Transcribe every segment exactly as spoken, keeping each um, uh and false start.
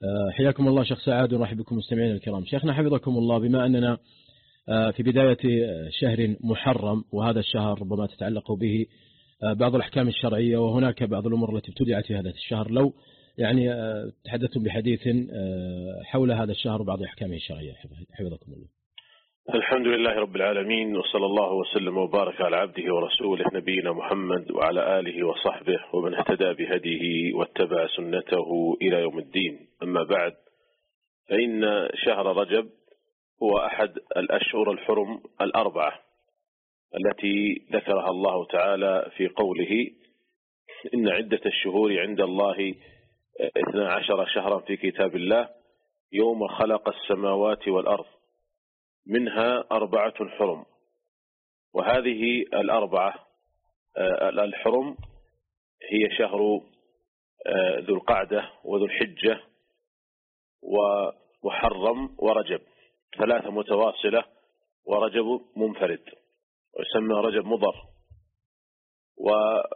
حياكم الله شيخ سعد ونرحب بكم مستمعينا الكرام. شيخنا حفظكم الله، بما أننا في بداية شهر محرم، وهذا الشهر ربما تتعلق به بعض الأحكام الشرعية، وهناك بعض الأمور التي ابتدعت في هذا الشهر، لو يعني تحدثتم بحديث حول هذا الشهر وبعض أحكامه الشرعية حفظكم الله. الحمد لله رب العالمين، وصلى الله وسلم وبارك على عبده ورسوله نبينا محمد وعلى آله وصحبه ومن اهتدى بهديه واتبع سنته إلى يوم الدين. أما بعد، فإن شهر رجب هو أحد الأشهر الحرم الأربعة التي ذكرها الله تعالى في قوله: إن عدة الشهور عند الله اثنا عشر شهرا في كتاب الله يوم خلق السماوات والأرض منها أربعة حرم. وهذه الأربعة الحرم هي شهر ذو القعدة وذو الحجة ومحرم ورجب، ثلاثة متواصلة، ورجب منفرد ويسمى رجب مضر. وقد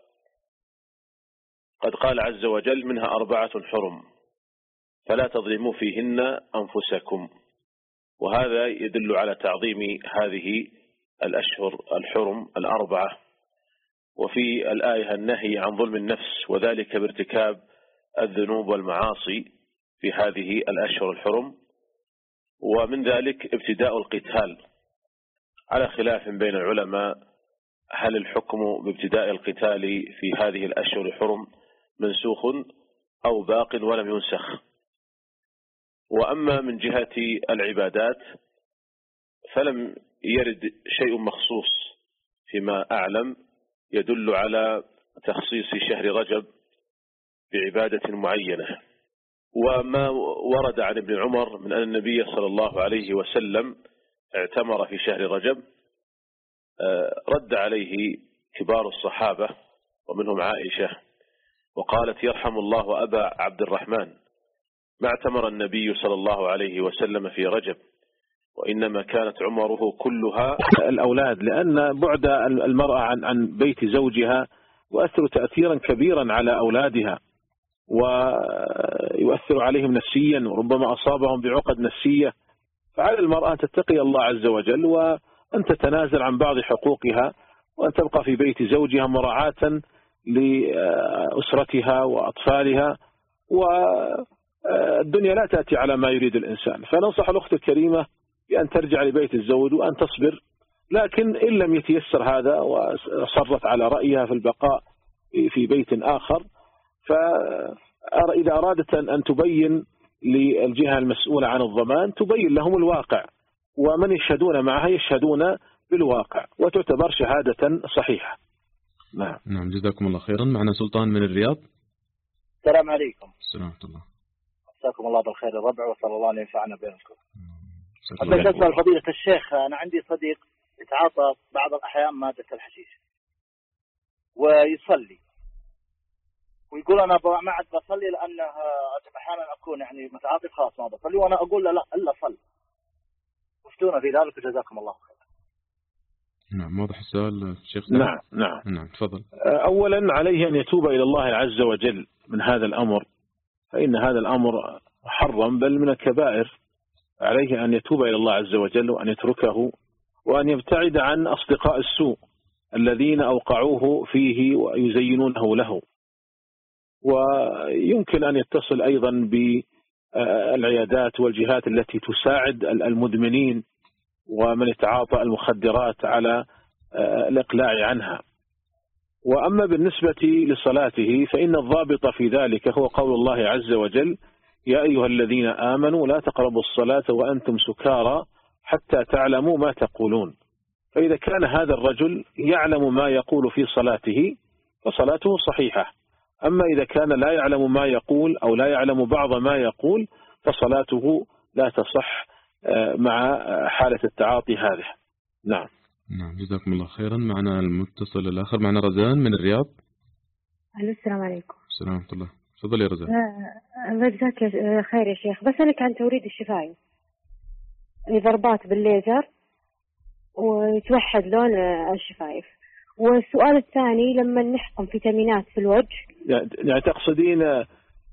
قال عز وجل: منها أربعة حرم فلا تظلموا فيهن أنفسكم. وهذا يدل على تعظيم هذه الأشهر الحرم الأربعة. وفي الآية النهي عن ظلم النفس، وذلك بارتكاب الذنوب والمعاصي في هذه الأشهر الحرم. ومن ذلك ابتداء القتال، على خلاف بين العلماء هل الحكم بابتداء القتال في هذه الأشهر الحرم منسوخ أو باق ولم ينسخ. وأما من جهة العبادات فلم يرد شيء مخصوص فيما أعلم يدل على تخصيص شهر رجب بعبادة معينة. وما ورد عن ابن عمر من أن النبي صلى الله عليه وسلم اعتمر في شهر رجب رد عليه كبار الصحابة ومنهم عائشة، وقالت: يرحم الله أبا عبد الرحمن، ما اعتمر النبي صلى الله عليه وسلم في رجب، وإنما كانت عمره كلها الأولاد، لأن بعد المرأة عن عن بيت زوجها يؤثر تأثيرا كبيرا على أولادها، ويؤثر عليهم نفسيا، وربما أصابهم بعقد نفسية. فعلى المرأة أن تتقي الله عز وجل، وأن تتنازل عن بعض حقوقها، وأن تبقى في بيت زوجها مراعاة لأسرتها وأطفالها. والدنيا لا تأتي على ما يريد الإنسان، فننصح الأخت الكريمة بأن ترجع لبيت الزوج وأن تصبر. لكن إن لم يتيسر هذا وصرت على رأيها في البقاء في بيت آخر، فإذا أرادت أن تبين للجهة المسؤولة عن الضمان تبين لهم الواقع، ومن يشهدون معها يشهدون بالواقع، وتعتبر شهادة صحيحة. نعم نعم جزاكم الله خيرا. معنا سلطان من الرياض. السلام عليكم. السلام ورحمة الله. مساكم الله بالخير الربع، وصلى الله أن ينفعنا بينكم. بس أسأل فضيلة الشيخ، أنا عندي صديق يتعاطى بعض الأحيان مادة الحشيش ويصلي، ويقول أنا ما عاد بصلي لأن أحيانا أكون يعني متعاطي خلاص ما بصلي، وأنا أقول له لا إلا صل. وفتونا في ذلك وجزاكم الله خير. نعم واضح السؤال شيخ. نعم نعم نعم تفضل. أولا عليه أن يتوب إلى الله عز وجل من هذا الأمر، فإن هذا الأمر محرم بل من الكبائر. عليه أن يتوب إلى الله عز وجل وأن يتركه، وأن يبتعد عن أصدقاء السوء الذين أوقعوه فيه ويزينونه له. ويمكن أن يتصل أيضا بالعيادات والجهات التي تساعد المدمنين ومن يتعاطى المخدرات على الإقلاع عنها. وأما بالنسبة لصلاته فإن الضابط في ذلك هو قول الله عز وجل: يا أيها الذين آمنوا لا تقربوا الصلاة وأنتم سكارى حتى تعلموا ما تقولون. فإذا كان هذا الرجل يعلم ما يقول في صلاته فصلاته صحيحة. أما إذا كان لا يعلم ما يقول أو لا يعلم بعض ما يقول فصلاته لا تصح مع حالة التعاطي هذه. نعم نعم جزاكم الله خيرا. معنا المتصل الآخر، معنا رزان من الرياض. السلام عليكم. السلام ورحمة الله. تفضل يا رزان. جزاك خير يا شيخ. بسألك عن توريد الشفايف، ضربات بالليزر ويتوحد لون الشفايف. والسؤال الثاني، لما نحقن فيتامينات في الوجه، يعني تقصدين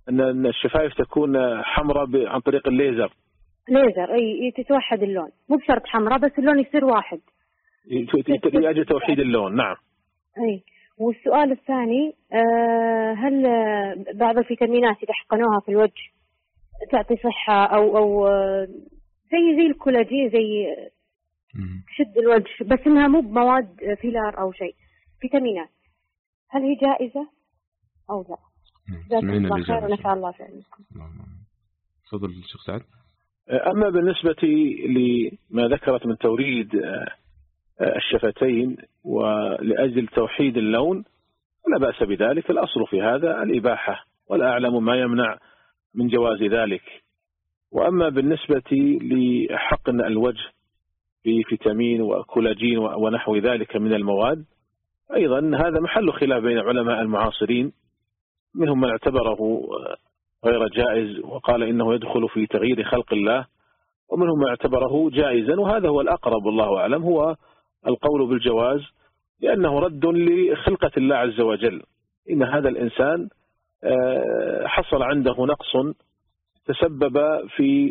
أن الشفايف تكون حمراء عن طريق الليزر. ليزر أي تتوحد اللون، مو بشرط حمراء بس اللون يصير واحد لأجل توحيد اللون. نعم. أي. والسؤال الثاني هل بعض الفيتامينات إذا حقنوها في الوجه تعطي صحة أو أو زي زي الكولاجين زي تشد الوجه بس إنها مو بمواد فيلر أو شيء، فيتامينات، هل هي جائزة أو لا؟ سمعنا الله خير ونفع الله في علمكم. تفضل الشيخ سعد. أما بالنسبة لما ذكرت من توريد الشفتين ولأجل توحيد اللون لا بأس بذلك، الأصل في هذا الإباحة ولا أعلم ما يمنع من جواز ذلك. وأما بالنسبة لحقن الوجه بفيتامين وكولاجين ونحو ذلك من المواد أيضا هذا محل خلاف بين علماء المعاصرين، منهم من اعتبره غير جائز وقال إنه يدخل في تغيير خلق الله، ومنهم من اعتبره جائزا، وهذا هو الأقرب والله أعلم هو القول بالجواز، لأنه رد لخلقة الله عز وجل. إن هذا الإنسان حصل عنده نقص تسبب في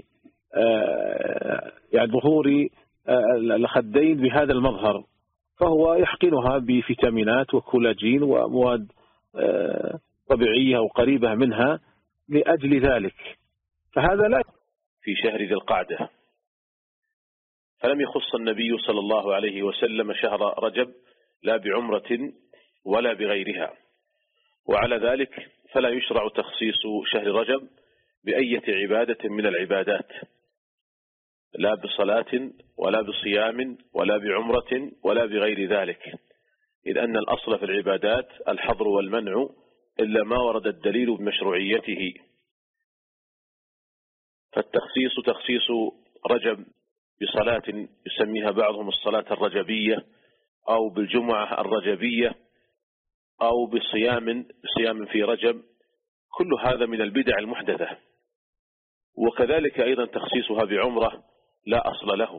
يعني ظهور الخدين بهذا المظهر، فهو يحقنها بفيتامينات وكولاجين ومواد طبيعية وقريبة منها لأجل ذلك، فهذا لا. في شهر ذي القعدة فلم يخص النبي صلى الله عليه وسلم شهر رجب لا بعمرة ولا بغيرها، وعلى ذلك فلا يشرع تخصيص شهر رجب بأية عبادة من العبادات، لا بصلاة ولا بصيام ولا بعمرة ولا بغير ذلك، إذ أن الأصل في العبادات الحظر والمنع إلا ما ورد الدليل بمشروعيته. فالتخصيص تخصيص رجب بصلاة يسميها بعضهم الصلاة الرجبية أو بالجمعة الرجبية أو بصيام صيام في رجب، كل هذا من البدع المحدثة. وكذلك أيضا تخصيصها بعمرة لا أصل له.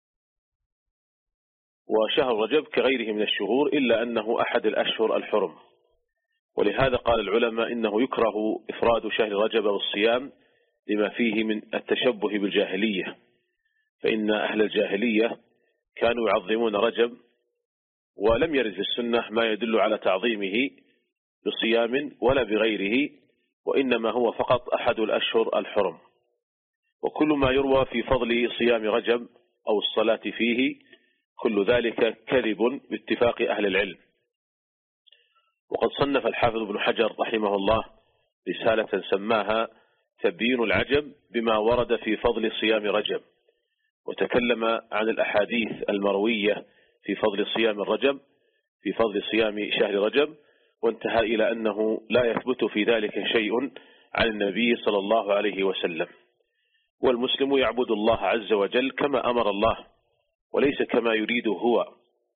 وشهر رجب كغيره من الشهور إلا أنه أحد الأشهر الحرم، ولهذا قال العلماء إنه يكره إفراد شهر رجب والصيام لما فيه من التشبه بالجاهلية، فإن أهل الجاهلية كانوا يعظمون رجب ولم يرد في السنة ما يدل على تعظيمه بصيام ولا بغيره، وإنما هو فقط أحد الأشهر الحرم. وكل ما يروى في فضل صيام رجب أو الصلاة فيه كل ذلك كذب باتفاق أهل العلم. وقد صنف الحافظ ابن حجر رحمه الله رسالة سماها تبيين العجب بما ورد في فضل صيام رجب، وتكلم عن الأحاديث المروية في فضل صيام الرجب في فضل صيام شهر رجب، وانتهى إلى أنه لا يثبت في ذلك شيء عن النبي صلى الله عليه وسلم. والمسلم يعبد الله عز وجل كما أمر الله، وليس كما يريد هو،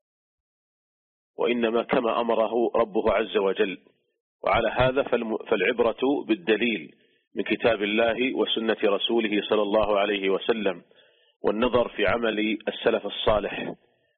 وإنما كما أمره ربه عز وجل. وعلى هذا فالعبرة بالدليل من كتاب الله وسنة رسوله صلى الله عليه وسلم، والنظر في عمل السلف الصالح.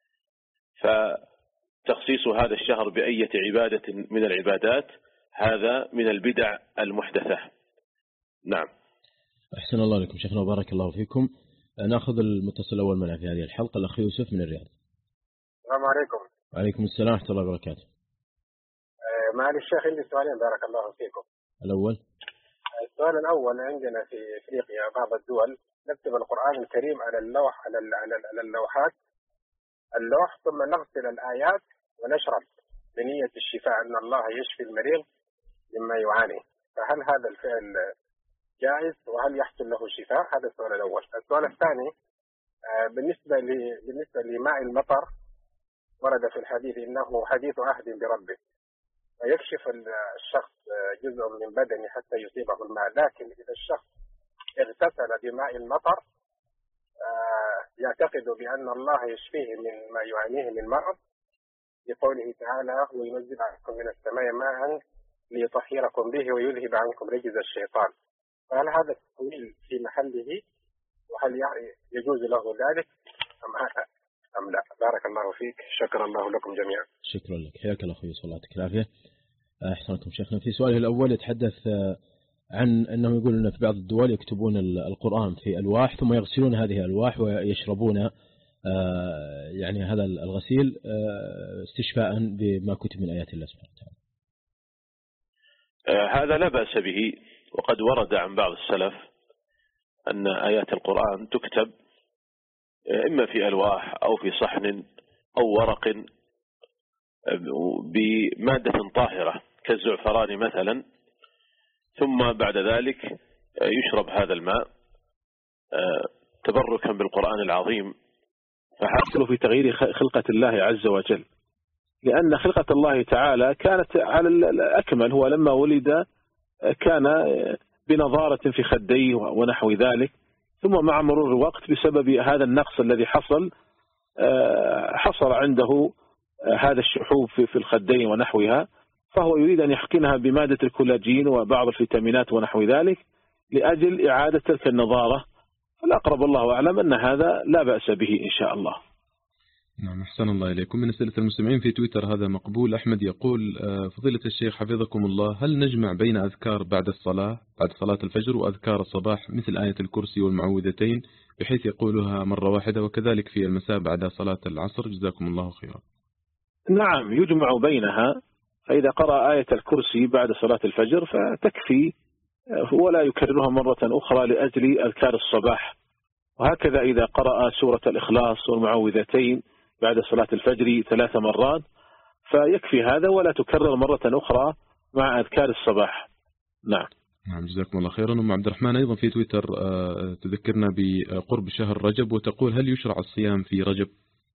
فتخصيص هذا الشهر بأية عبادة من العبادات هذا من البدع المحدثة. نعم. أحسن الله لكم شيخنا وبارك الله فيكم. نأخذ المتصل الأول معنا في هذه الحلقة الأخ يوسف من الرياض. السلام عليكم. وعليكم السلام ورحمة الله وبركاته. معالي الشيخ عندي سؤالين بارك الله فيكم. الأول، السؤال الأول، عندنا في إفريقيا بعض الدول نكتب القرآن الكريم على اللوح على على اللوحات اللوح ثم نغسل الآيات ونشرب بنية الشفاء أن الله يشفي المريض مما يعاني، فهل هذا الفعل جائز وهل يحصل له شفاء؟ هذا السؤال الأول. السؤال الثاني، بالنسبة بالنسبة لماء المطر ورد في الحديث إنه حديث عهد بربه، فيكشف الشخص جزء من بدنه حتى يصيبه الماء، لكن إذا الشخص اغتسل بماء المطر يعتقد بأن الله يشفيه من ما يعانيه من مرض، لقوله تعالى وينزل عنكم من السماء ماء ليطهركم به ويذهب عنكم رجز الشيطان، فهل هذا التأويل في محله وهل يجوز له ذلك أم أم لا؟ بارك الله فيك، شكر الله لكم جميعا. شكرا لك، حياك الله أخوي، صلى الله عليه وسلم. أحسنتم شيخنا. في سؤاله الأول يتحدث عن أنهم يقولون أن في بعض الدول يكتبون القرآن في ألواح ثم يغسلون هذه الألواح ويشربون يعني هذا الغسيل استشفاء بما كتب من آيات الله سبحانه وتعالى. هذا لا بأس به، وقد ورد عن بعض السلف أن آيات القرآن تكتب إما في ألواح أو في صحن أو ورق بمادة طاهرة كالزعفران مثلا، ثم بعد ذلك يشرب هذا الماء تبركا بالقرآن العظيم. فحصل في تغيير خلقة الله عز وجل، لأن خلقة الله تعالى كانت على الأكمل. هو لما ولد كان بنظارة في خديه ونحو ذلك، ثم مع مرور الوقت بسبب هذا النقص الذي حصل حصل عنده هذا الشحوب في الخدين ونحوها، فهو يريد أن يحقنها بمادة الكولاجين وبعض الفيتامينات ونحو ذلك لأجل إعادة تلك النظارة. فالأقرب الله أعلم أن هذا لا بأس به إن شاء الله. نعم، أحسن الله إليكم. من أسئلة المستمعين في تويتر هذا مقبول. أحمد يقول: فضيلة الشيخ حفظكم الله، هل نجمع بين أذكار بعد الصلاة بعد صلاة الفجر وأذكار الصباح مثل آية الكرسي والمعوذتين بحيث يقولها مرة واحدة، وكذلك في المساء بعد صلاة العصر؟ جزاكم الله خيرا. نعم، يجمع بينها، فإذا قرأ آية الكرسي بعد صلاة الفجر فتكفي ولا يكررها مرة أخرى لأجل أذكار الصباح، وهكذا إذا قرأ سورة الإخلاص والمعوذتين بعد صلاة الفجر ثلاث مرات فيكفي هذا ولا تكرر مرة أخرى مع أذكار الصباح. نعم. نعم، جزاكم الله خيرا. أم عبد الرحمن أيضا في تويتر تذكرنا بقرب شهر رجب وتقول: هل يشرع الصيام في رجب؟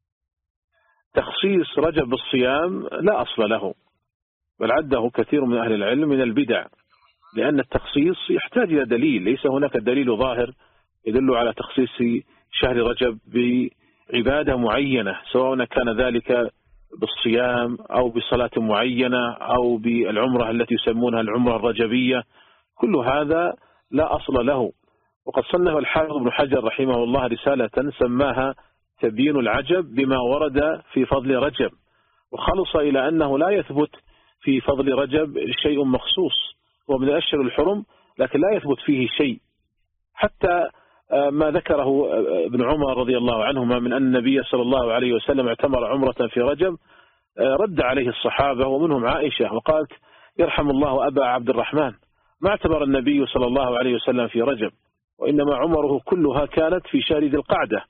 تخصيص رجب بالصيام لا أصل له، بل عده كثير من أهل العلم من البدع، لأن التخصيص يحتاج إلى دليل، ليس هناك دليل ظاهر يدل على تخصيص شهر رجب بعبادة معينة، سواء كان ذلك بالصيام أو بصلاة معينة أو بالعمرة التي يسمونها العمرة الرجبية. كل هذا لا أصل له. وقد صنف الحافظ ابن حجر رحمه الله رسالة سماها تبيين العجب بما ورد في فضل رجب، وخلص إلى أنه لا يثبت في فضل رجب شيء مخصوص، ومن الأشهر الحرم لكن لا يثبت فيه شيء، حتى ما ذكره ابن عمر رضي الله عنهما من أن النبي صلى الله عليه وسلم اعتمر عمرة في رجب، رد عليه الصحابة ومنهم عائشة وقالت: يرحم الله أبا عبد الرحمن، ما اعتمر النبي صلى الله عليه وسلم في رجب، وإنما عمره كلها كانت في شهر ذي القعدة.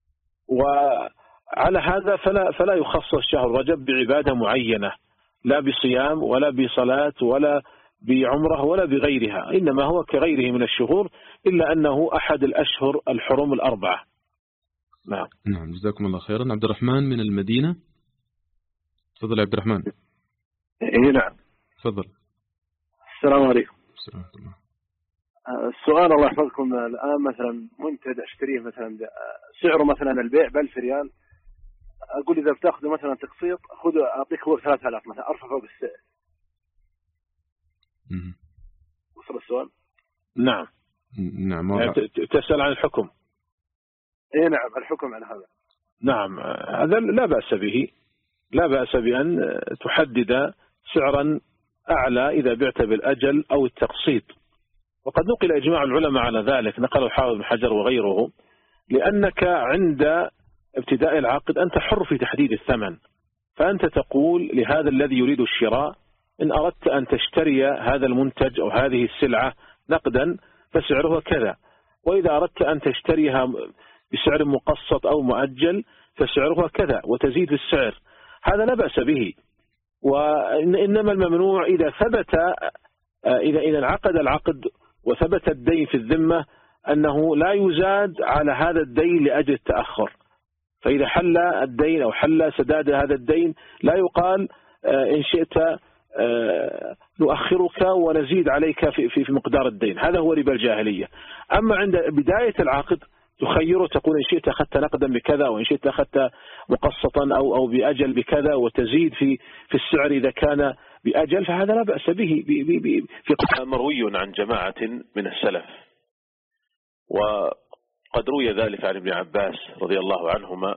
وعلى هذا فلا, فلا يخصص شهر رجب بعبادة معينة، لا بصيام ولا بصلاة ولا بعمره ولا بغيرها، إنما هو كغيره من الشهور، إلا أنه أحد الأشهر الحرم الأربعة. نعم. نعم، جزاكم الله خيرا. عبد الرحمن من المدينة، تفضل عبد الرحمن. إيه نعم، تفضل. السلام عليكم. السلام عليكم. السؤال الله يحفظكم، الآن مثلا منتج أشتريه مثلا سعره مثلا البيع بألف ريال، أقول إذا بتأخذه مثلا تقسيط خذ أعطيك هو ثلاثة آلاف مثلا، أرفع فوق السعر. وصل السؤال؟ نعم. نعم. يعني تسأل عن الحكم. إيه نعم، الحكم عن هذا. نعم، هذا لا بأس به، لا بأس بأن تحدد سعرا أعلى إذا بعت بالأجل أو التقسيط، وقد نقل إجماع العلماء على ذلك، نقل الحافظ بن حجر وغيره، لأنك عند ابتداء العقد أنت حر في تحديد الثمن، فأنت تقول لهذا الذي يريد الشراء: إن أردت أن تشتري هذا المنتج أو هذه السلعة نقدا فسعرها كذا، وإذا أردت أن تشتريها بسعر مقسط أو مؤجل فسعرها كذا، وتزيد في السعر. هذا لا بأس به، وإنما الممنوع إذا ثبت إذا إذا انعقد العقد وثبت الدين في الذمة أنه لا يزاد على هذا الدين لأجل التأخر. فإذا حل الدين أو حل سداد هذا الدين لا يقال إن شئت نؤخرك ونزيد عليك في في مقدار الدين، هذا هو ربا الجاهلية. أما عند بداية العقد تخيره، تقول إن شئت أخذت نقدا بكذا، وإن شئت أخذت مقسطا أو أو بأجل بكذا، وتزيد في في السعر إذا كان بأجل، فهذا لا بأس به. في مروي عن جماعة من السلف، وقد روي ذلك عن ابن عباس رضي الله عنهما،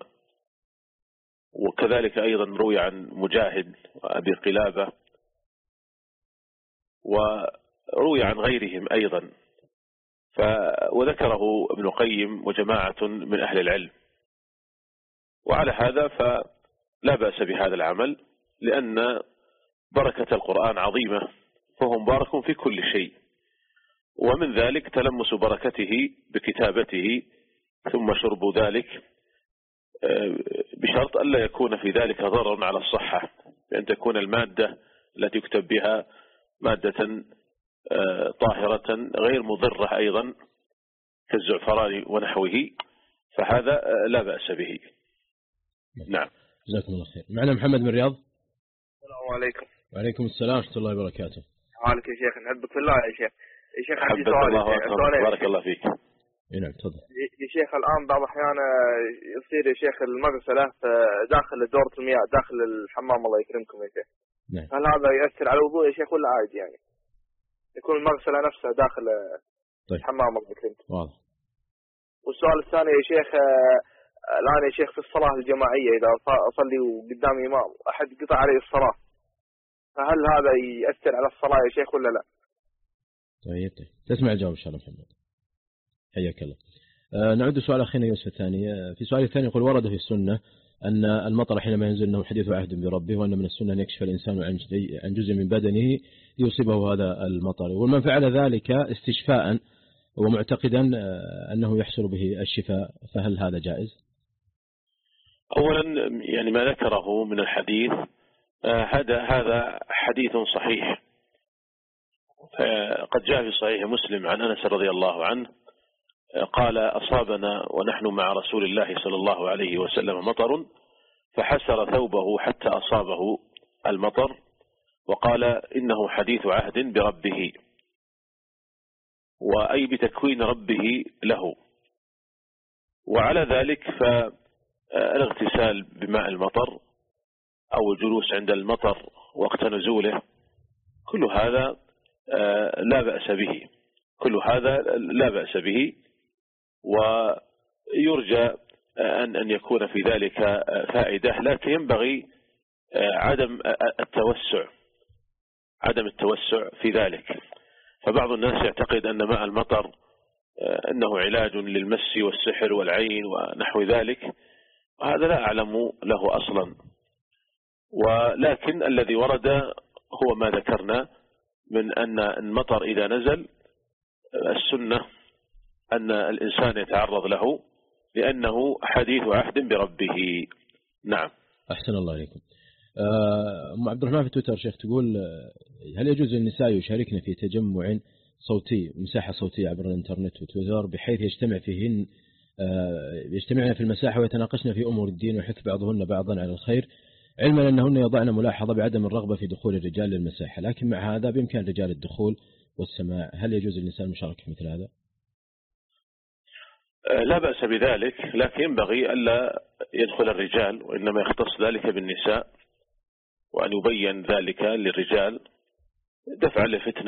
وكذلك أيضا روي عن مجاهد وأبي قلابة، وروي عن غيرهم أيضا، ف وذكره ابن القيم وجماعة من أهل العلم. وعلى هذا فلا بأس بهذا العمل، لأن بركة القرآن عظيمة، فهو مبارك في كل شيء، ومن ذلك تلمس بركته بكتابته، ثم شرب ذلك بشرط ألا يكون في ذلك ضرر على الصحة، بأن تكون المادة التي يكتب بها مادة طاهرة غير مضرة أيضا كالزعفران ونحوه، فهذا لا بأس به. نعم. جزاكم الله خير. معنا محمد من الرياض. السلام عليكم. وعليكم السلام ورحمة الله وبركاته. حالك يا شيخ؟ نحبك في الله يا شيخ. يا شيخ عندي سؤال. بارك الله فيك. نعم تفضل. يا شيخ الآن بعض الأحيان يصير يا شيخ المغسلة داخل دورة المياه داخل الحمام، الله يكرمكم يا شيخ. نعم. هل هذا يأثر على الوضوء يا شيخ ولا عادي يعني؟ يكون المغسلة نفسها داخل طيب. الحمام، الله يكرمكم. واضح. والسؤال الثاني يا شيخ، الآن يا شيخ في الصلاة الجماعية إذا أصلي وقدامي إمام أحد قطع علي الصلاة، فهل هذا يأثر على الصلاة يا شيخ ولا لا؟ طيب طيب تسمع الجواب إن شاء الله محمد. حياك الله. آه نعود سؤال أخينا يوسف الثاني. آه في سؤال الثاني يقول: ورد في السنة أن المطر حينما ينزل أنه حديث عهد بربه، وأن من السنة أن يكشف الإنسان عن جزء من بدنه ليصيبه هذا المطر، ومن فعل ذلك استشفاء ومعتقدا أنه يحصل به الشفاء، فهل هذا جائز؟ أولا يعني ما ذكره من الحديث هذا هذا حديث صحيح، قد جاء في صحيح مسلم عن أنس رضي الله عنه قال: أصابنا ونحن مع رسول الله صلى الله عليه وسلم مطر، فحسر ثوبه حتى أصابه المطر، وقال: إنه حديث عهد بربه، وأي بتكوين ربه له. وعلى ذلك فالاغتسال بماء المطر أو الجلوس عند المطر وقت نزوله كل هذا لا بأس به، كل هذا لا بأس به، ويرجى أن أن يكون في ذلك فائدة، لكن ينبغي عدم التوسع عدم التوسع في ذلك. فبعض الناس يعتقد أن ماء المطر أنه علاج للمس والسحر والعين ونحو ذلك، وهذا لا أعلم له أصلا، ولكن الذي ورد هو ما ذكرنا من أن المطر إذا نزل السنة أن الإنسان يتعرض له لأنه حديث عهد بربه. نعم. أحسن الله عليكم. أم عبد الرحمن في تويتر شيخ تقول: هل يجوز للنساء يشاركن في تجمع صوتي مساحة صوتية عبر الإنترنت وتويتر بحيث يجتمع فيهن يجتمعن في المساحة ويتناقشن في أمور الدين ويحث بعضهن بعضا على الخير، علما أنهن يضعن ملاحظة بعدم الرغبة في دخول الرجال للمساحة، لكن مع هذا بإمكان الرجال الدخول والسماع، هل يجوز للنساء المشاركة في مثل هذا؟ لا بأس بذلك، لكن ينبغي ألا يدخل الرجال، وإنما يختص ذلك بالنساء، وأن يبين ذلك للرجال دفعا للفتنة.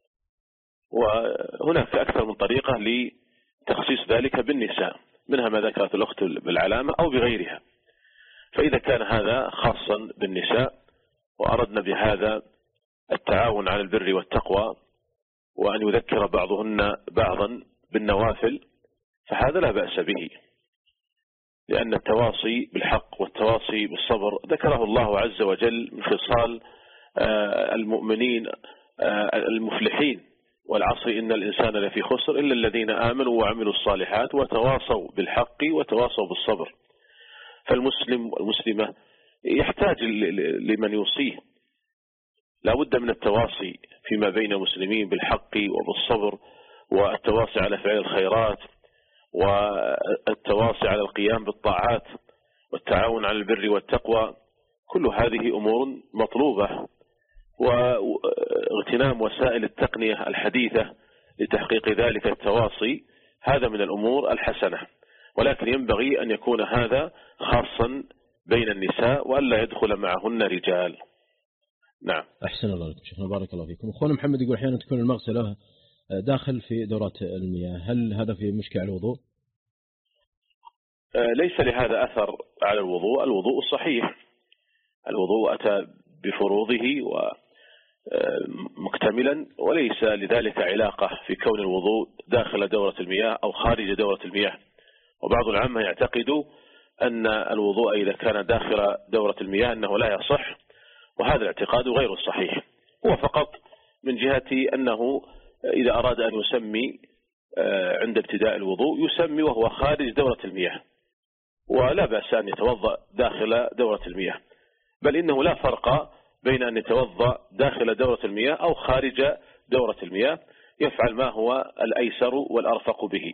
وهناك أكثر من طريقة لتخصيص ذلك بالنساء، منها ما ذكرت الأخت بالعلامة أو بغيرها. فإذا كان هذا خاصا بالنساء وأردنا بهذا التعاون على البر والتقوى وأن يذكر بعضهن بعضا بالنوافل فهذا لا بأس به، لأن التواصي بالحق والتواصي بالصبر ذكره الله عز وجل من خصال المؤمنين المفلحين: والعصر إن الإنسان لفي خسر إلا الذين آمنوا وعملوا الصالحات وتواصوا بالحق وتواصوا بالصبر. فالمسلم والمسلمة يحتاج لمن يوصيه، لا بد من التواصي فيما بين المسلمين بالحق وبالصبر، والتواصي على فعل الخيرات، والتواصي على القيام بالطاعات، والتعاون على البر والتقوى. كل هذه أمور مطلوبة، واغتنام وسائل التقنية الحديثة لتحقيق ذلك التواصي هذا من الأمور الحسنة، ولكن ينبغي أن يكون هذا خاصا بين النساء وألا يدخل معهن رجال. نعم. أحسن الله لكم شيخنا، بارك الله فيكم. أخونا محمد يقول: أحيانا تكون المغسلة داخل في دورات المياه، هل هذا في مشكلة على الوضوء؟ ليس لهذا أثر على الوضوء، الوضوء صحيح، الوضوء أتى بفروضه مكتملا، وليس لذلك علاقة في كون الوضوء داخل دورة المياه أو خارج دورة المياه. وبعض العامة يعتقد أن الوضوء إذا كان داخل دورة المياه أنه لا يصح، وهذا الاعتقاد غير الصحيح. هو فقط من جهة أنه إذا أراد أن يسمي عند ابتداء الوضوء يسمي وهو خارج دورة المياه، ولا بأس أن يتوضأ داخل دورة المياه، بل إنه لا فرق بين أن يتوضأ داخل دورة المياه أو خارج دورة المياه، يفعل ما هو الأيسر والأرفق به.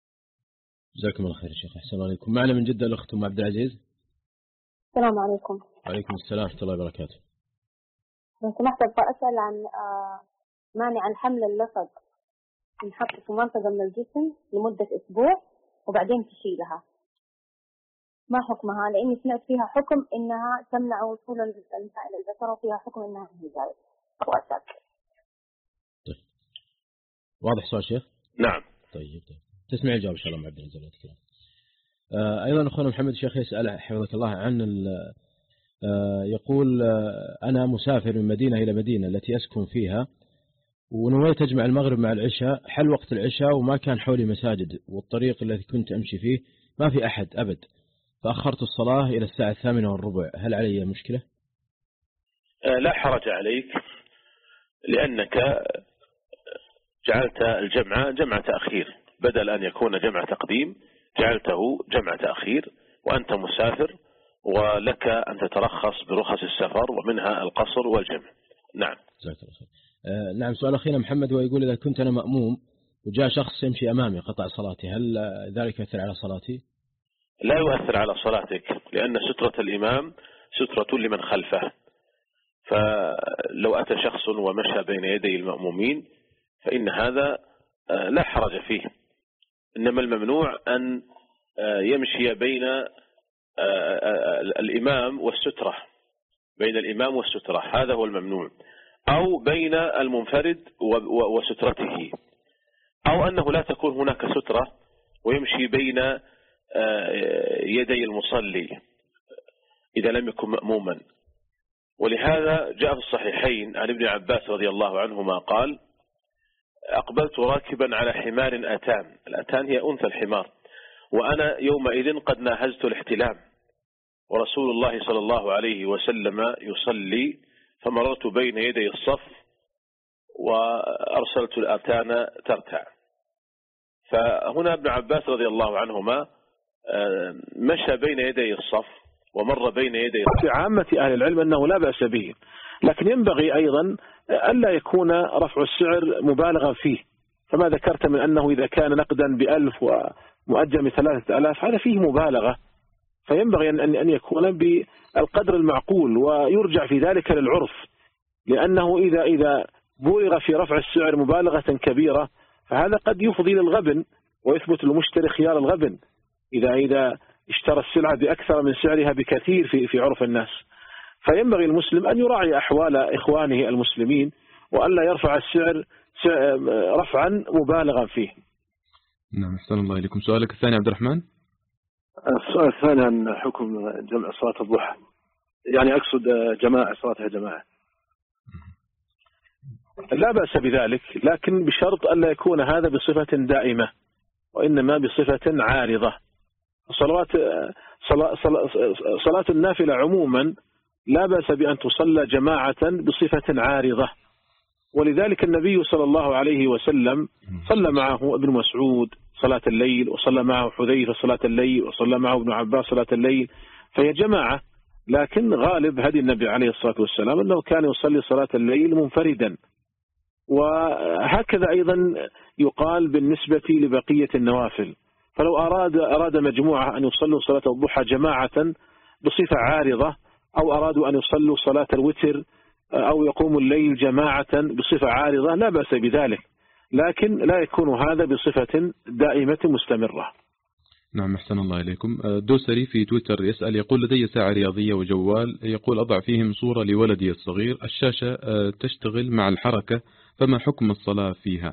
جزاكم الله خير شيخ، أحسن الله عليكم. معنا من جدة الأخت أم عبد العزيز. السلام عليكم. وعليكم السلام ورحمة الله وبركاته. لو سمحت أبغى أسأل عن مانع الحمل اللصق، نحط في منطقة من الجسم لمدة أسبوع وبعدين تشيلها، ما حكمها؟ لأني سمعت فيها حكم إنها تمنع وصول النساء إلى الذكر، وفيها حكم إنها هزاية أو أسد. طيب واضح سؤال شيخ؟ نعم. طيب طيب تسمع الجواب إن شاء الله مع عبد العزيز. آه أيضا أخونا محمد الشيخ يسأل حفظك الله عن آه يقول آه أنا مسافر من مدينة إلى مدينة التي أسكن فيها، ونويت أجمع المغرب مع العشاء، حل وقت العشاء وما كان حولي مساجد، والطريق الذي كنت أمشي فيه ما في أحد أبد، فأخرت الصلاة إلى الساعة الثامنة والربع، هل علي مشكلة؟ لا حرج عليك، لأنك جعلت الجمع جمع تأخير، بدل أن يكون جمع تقديم جعلته جمع تأخير، وأنت مسافر ولك أن تترخص برخص السفر ومنها القصر والجمع. نعم. آه نعم. سؤال أخينا محمد، ويقول إذا كنت أنا مأموم وجاء شخص يمشي أمامي قطع صلاتي، هل ذلك يؤثر على صلاتي؟ لا يؤثر على صلاتك، لأن سترة الإمام سترة لمن خلفه، فلو أتى شخص ومشى بين يدي المأمومين فإن هذا لا حرج فيه، إنما الممنوع أن يمشي بين الإمام والسترة، بين الإمام والسترة، هذا هو الممنوع، أو بين المنفرد وسترته، أو أنه لا تكون هناك سترة ويمشي بين يدي المصلي إذا لم يكن مأموما. ولهذا جاء في الصحيحين عن ابن عباس رضي الله عنهما قال: أقبلت راكبا على حمار أتان، الأتان هي أنثى الحمار، وأنا يومئذ قد ناهزت الاحتلام، ورسول الله صلى الله عليه وسلم يصلي، فمررت بين يدي الصف وأرسلت الأتان ترتع. فهنا ابن عباس رضي الله عنهما مشى بين يدي الصف ومر بين يدي الصف. في عامة أهل العلم أنه لا بأس به، لكن ينبغي أيضا ألا يكون رفع السعر مبالغا فيه، فما ذكرت من أنه إذا كان نقدا بألف ومؤجل بثلاثة ألاف هذا فيه مبالغة، فينبغي أن يكون بالقدر المعقول، ويرجع في ذلك للعرف، لأنه إذا إذا بولغ في رفع السعر مبالغة كبيرة فهذا قد يفضي للغبن، ويثبت المشتري خيار الغبن إذا إذا اشترى السلعة بأكثر من سعرها بكثير في في عرف الناس. فينبغي المسلم أن يراعي أحوال إخوانه المسلمين، وألا يرفع السعر رفعا مبالغا فيه. نعم، أحسن الله إليكم. سؤالك الثاني عبد الرحمن. السؤال الثاني عن حكم جمع صلاة الضحى، يعني أقصد جماعة صلاتها جماعة. لا بأس بذلك، لكن بشرط ألا يكون هذا بصفة دائمة، وإنما بصفة عارضة. صلوات صلاة, صلاة النافلة عموما لا بأس بأن تصلى جماعة بصفة عارضة، ولذلك النبي صلى الله عليه وسلم صلى معه ابن مسعود صلاة الليل، وصلى معه حذيفة صلاة الليل، وصلى معه ابن عباس صلاة الليل، فهي جماعة. لكن غالب هدي النبي عليه الصلاة والسلام أنه كان يصلي صلاة الليل منفردا، وهكذا أيضا يقال بالنسبة لبقية النوافل. فلو أراد أراد مجموعة أن يصلوا صلاة الضحى جماعة بصفة عارضة، أو أرادوا أن يصلوا صلاة الوتر أو يقوموا الليل جماعة بصفة عارضة، لا بأس بذلك، لكن لا يكون هذا بصفة دائمة مستمرة. نعم، أحسن الله إليكم. دوسري في تويتر يسأل، يقول: لدي ساعة رياضية وجوال، يقول أضع فيهم صورة لولدي الصغير، الشاشة تشتغل مع الحركة، فما حكم الصلاة فيها؟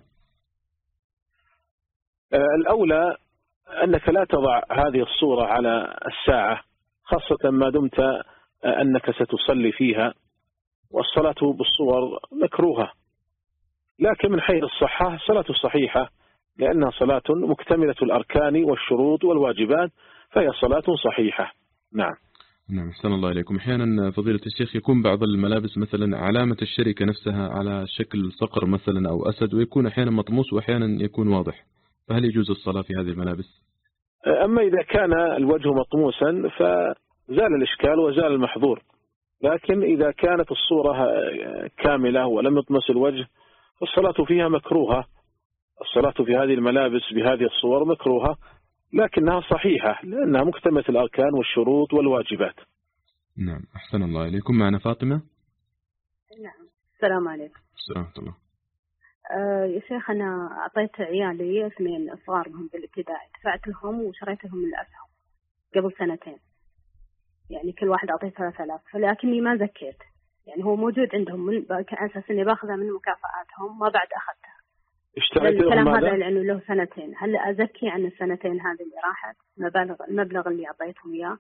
الأولى أنك لا تضع هذه الصورة على الساعة، خاصة ما دمت أنك ستصلي فيها، والصلاة بالصور مكروهة، لكن من حيث الصحة الصلاة صحيحة، لأنها صلاة مكتملة الأركان والشروط والواجبات، فهي صلاة صحيحة. نعم. نعم، أحسن الله إليكم. أحيانا فضيلة الشيخ يكون بعض الملابس مثلا علامة الشركة نفسها على شكل صقر مثلا أو أسد، ويكون أحيانا مطموس وأحيانا يكون واضح، فهل يجوز الصلاة في هذه الملابس؟ أما إذا كان الوجه مطموسا فزال الإشكال وزال المحظور، لكن إذا كانت الصورة كاملة ولم يطمس الوجه فالصلاة فيها مكروهة. الصلاة في هذه الملابس بهذه الصور مكروهة، لكنها صحيحة لأنها مكتملة الأركان والشروط والواجبات. نعم، أحسن الله إليكم. معنا فاطمة. نعم، السلام عليكم. السلام ورحمة الله. أه يا شيخ، أنا أعطيت عيالي اثنين أصغارهم بالابتدائي، دفعت لهم وشريت لهم الأسهم قبل سنتين، يعني كل واحد أعطيه ثلاثة آلاف، لكني ما زكيت، يعني هو موجود عندهم من أساس إني باخذها من مكافآتهم، ما بعد أخذتها. اشتريت الكلام لهم هذا لأنه له سنتين، هل أزكي عن السنتين هذه اللي راحت مبلغ المبلغ اللي أعطيتهم إياه؟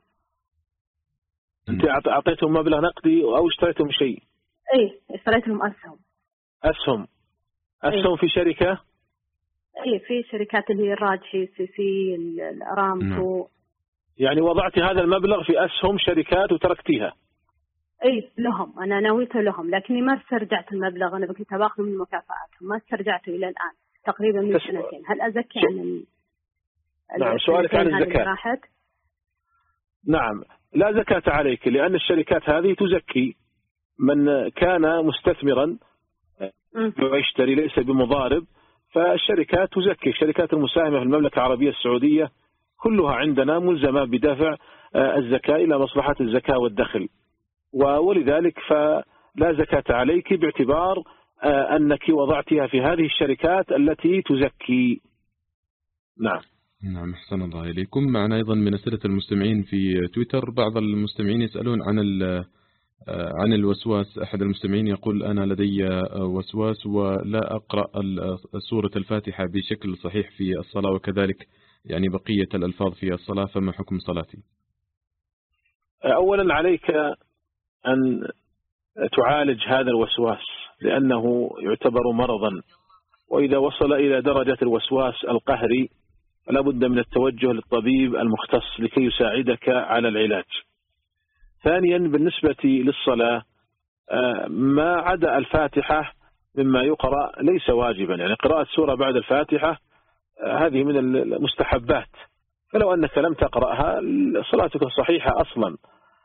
أنت أعطيتهم مبلغ نقدي أو اشتريتهم شيء؟ إيه، اشتريت لهم أسهم. أسهم أسهم إيه؟ في شركة؟ إيه، في شركات اللي هي الراجحي، سي سي، الأرامكو. يعني وضعتي هذا المبلغ في أسهم شركات وتركتيها؟ اي لهم، انا نويته لهم، لكني ما استرجعت المبلغ، انا كنت باخذه من مكافآتهم، ما استرجعته الى الان تقريبا من تس... سنتين. هل ازكي عن ال... نعم، سؤالك عن الزكاة. راحت؟ نعم، لا زكاة عليك، لأن الشركات هذه تزكي من كان مستثمرا ويشتري ليس بمضارب، فالشركات تزكي. الشركات المساهمة في المملكة العربية السعودية كلها عندنا ملزمة بدفع الزكاة إلى مصلحة الزكاة والدخل، ولذلك فلا زكاة عليك باعتبار أنك وضعتها في هذه الشركات التي تزكي. نعم. نعم، أحسن الله إليكم. معنا أيضا من أسئلة المستمعين في تويتر، بعض المستمعين يسألون عن عن الوسواس. أحد المستمعين يقول: أنا لدي وسواس ولا أقرأ سورة الفاتحة بشكل صحيح في الصلاة، وكذلك يعني بقية الألفاظ في الصلاة، فما حكم صلاتي؟ أولا عليك أن تعالج هذا الوسواس، لأنه يعتبر مرضا، وإذا وصل إلى درجة الوسواس القهري فلا بد من التوجه للطبيب المختص لكي يساعدك على العلاج. ثانيا، بالنسبة للصلاة ما عدا الفاتحة مما يقرأ ليس واجبا، يعني قراءة سورة بعد الفاتحة هذه من المستحبات، فلو أنك لم تقرأها صلاتك صحيحة أصلا،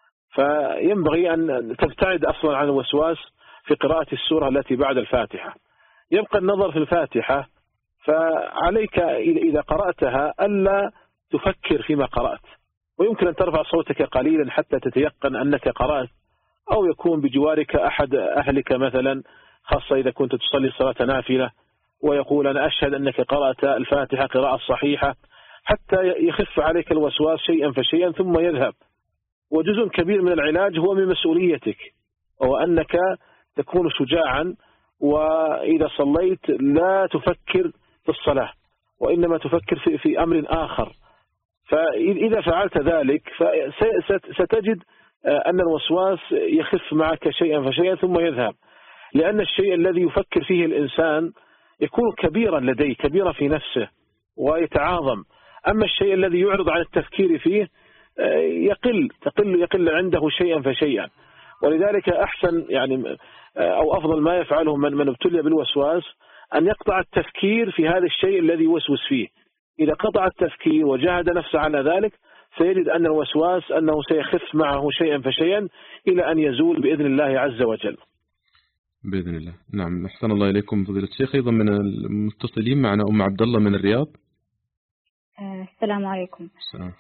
فينبغي أن تبتعد أصلا عن الوسواس في قراءة السورة التي بعد الفاتحة. يبقى النظر في الفاتحة، فعليك إذا قرأتها ألا تفكر فيما قرأت، ويمكن أن ترفع صوتك قليلا حتى تتيقن أنك قرأت، أو يكون بجوارك أحد أهلك مثلا، خاصة إذا كنت تصلي صلاة نافلة، ويقول: أنا أشهد أنك قرأت الفاتحة قراءة صحيحة، حتى يخف عليك الوسواس شيئا فشيئا ثم يذهب. وجزء كبير من العلاج هو من مسؤوليتك، وهو أنك تكون شجاعا، وإذا صليت لا تفكر في الصلاة، وإنما تفكر في, في أمر آخر. فإذا فعلت ذلك ستجد أن الوسواس يخف معك شيئا فشيئا ثم يذهب، لأن الشيء الذي يفكر فيه الإنسان يكون كبيرا لديه، كبيرا في نفسه ويتعاظم، أما الشيء الذي يعرض عن التفكير فيه يقل تقل يقل عنده شيئا فشيئا. ولذلك أحسن يعني أو أفضل ما يفعله من من ابتلي بالوسواس أن يقطع التفكير في هذا الشيء الذي يوسوس فيه. إذا قطع التفكير وجاهد نفسه على ذلك سيجد أن الوسواس أنه سيخف معه شيئا فشيئا إلى أن يزول بإذن الله عز وجل. بإذن الله. نعم، أحسن الله إليكم فضيلة الشيخ. أيضا من المتصلين معنا أم عبد الله من الرياض. السلام عليكم. السلام.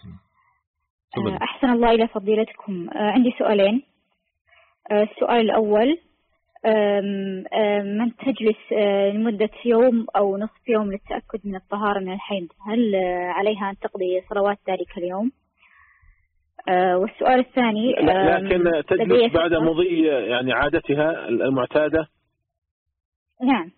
أحسن الله إلى فضيلتكم. عندي سؤالين. السؤال الأول: من تجلس لمدة يوم أو نصف يوم للتأكد من الطهارة من الحيض، هل عليها أن تقضي صلوات ذلك اليوم؟ والسؤال الثاني: لكن تجلس بعد مضي يعني عادتها المعتادة؟ نعم.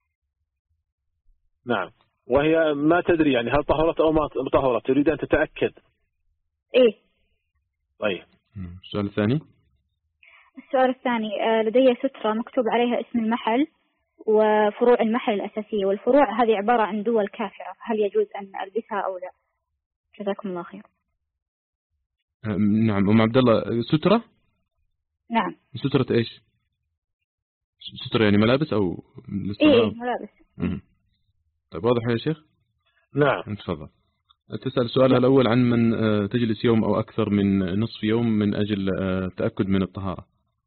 نعم، وهي ما تدري يعني هل طهرت أو ما طهرت، تريد أن تتأكد. إيه. طيب. السؤال الثاني؟ السؤال الثاني، لدي سترة مكتوب عليها اسم المحل وفروع المحل الأساسية، والفروع هذه عبارة عن دول كافرة، هل يجوز أن ألبسها أو لا؟ جزاكم الله خير. نعم أم عبد الله، سترة؟ نعم. سترة إيش؟ سترة يعني ملابس أو إيه ملابس. مم. طيب واضح يا شيخ؟ نعم تفضل. تسأل سؤالها الأول عن من تجلس يوم أو أكثر من نصف يوم من أجل التأكد من الطهارة.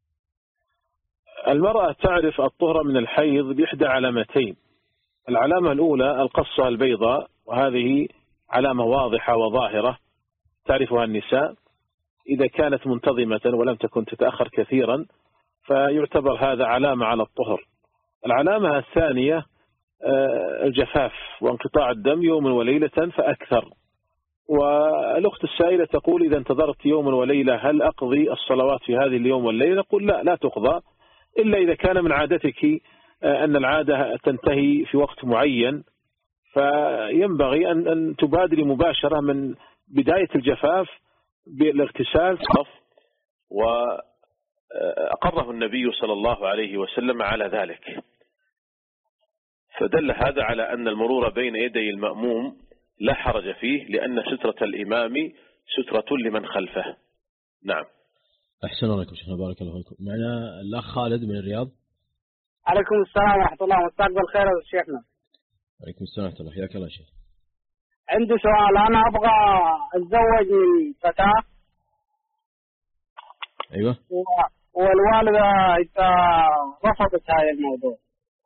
المرأة تعرف الطهرة من الحيض بإحدى علامتين. العلامة الأولى القصة البيضاء، وهذه علامة واضحة وظاهرة تعرفها النساء إذا كانت منتظمة ولم تكن تتأخر كثيرا، فيعتبر هذا علامة على الطهر. العلامة الثانية الجفاف وانقطاع الدم يوم وليلة فأكثر. والأخت السائلة تقول إذا انتظرت يوم وليلة هل أقضي الصلوات في هذه اليوم والليلة؟ نقول لا، لا تقضى إلا إذا كان من عادتك أن العادة تنتهي في وقت معين، فينبغي أن أن تبادري مباشرة من بداية الجفاف بالاغتسال. وأقره النبي صلى الله عليه وسلم على ذلك، فدل هذا على أن المرور بين يدي المأموم لا حرج فيه، لأن سترة الإمام سترة لمن خلفه. نعم. أحسن عليكم شيخنا، بارك الله فيكم. معنا الأخ خالد من الرياض. عليكم السلام ورحمة الله ومساك بالخير يا شيخنا. عليكم السلام ورحمة الله، حياك الله شيخ. عندي سؤال، أنا أبغى أتزوج من فتاة. أيوة. والوالدة رفضت هذا الموضوع.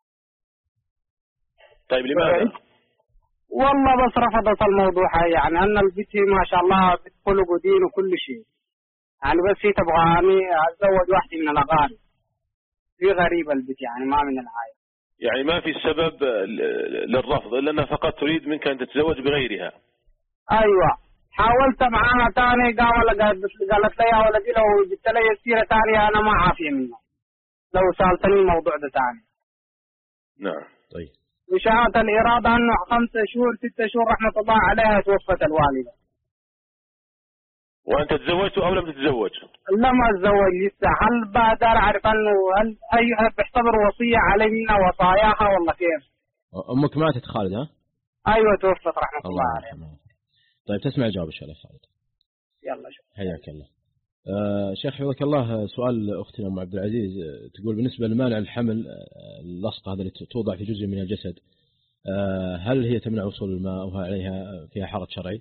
طيب لماذا؟ والله بس رفضت الموضوع، يعني أن البنت ما شاء الله بتخلق ودين وكل شيء، يعني بس هي تبغاني أتزوج واحدة من الأغاني. في غريبة البنت يعني ما من العائلة. يعني ما في سبب للرفض إلا أنها فقط تريد منك أن تتزوج بغيرها. أيوة، حاولت معاها تاني قال قالت لي يا ولدي لو جبت لي السيرة تانية أنا ما عافية منه، لو سألتني الموضوع ده تاني. نعم. طيب. وشهادة الإرادة أنه خمسة شهور ستة شهور رحمة الله عليها توفت الوالدة. وأنت تزوجت أو لم تتزوج؟ لم أتزوج لسه. هل بقدر أعرف أنه هل أي بيعتبر وصية علي منها وصاياها والله كيف؟ أمك ماتت خالد ها؟ أيوة توفت رحمة الله, الله عليها. طيب تسمع الجواب إن شاء الله خالد. يلا شوف. حياك الله. آه شيخ حفظك الله، سؤال أختنا أم عبد العزيز تقول بالنسبة لمانع الحمل اللصقة هذا اللي توضع في جزء من الجسد، آه هل هي تمنع وصول الماء أو عليها فيها حرج شرعي؟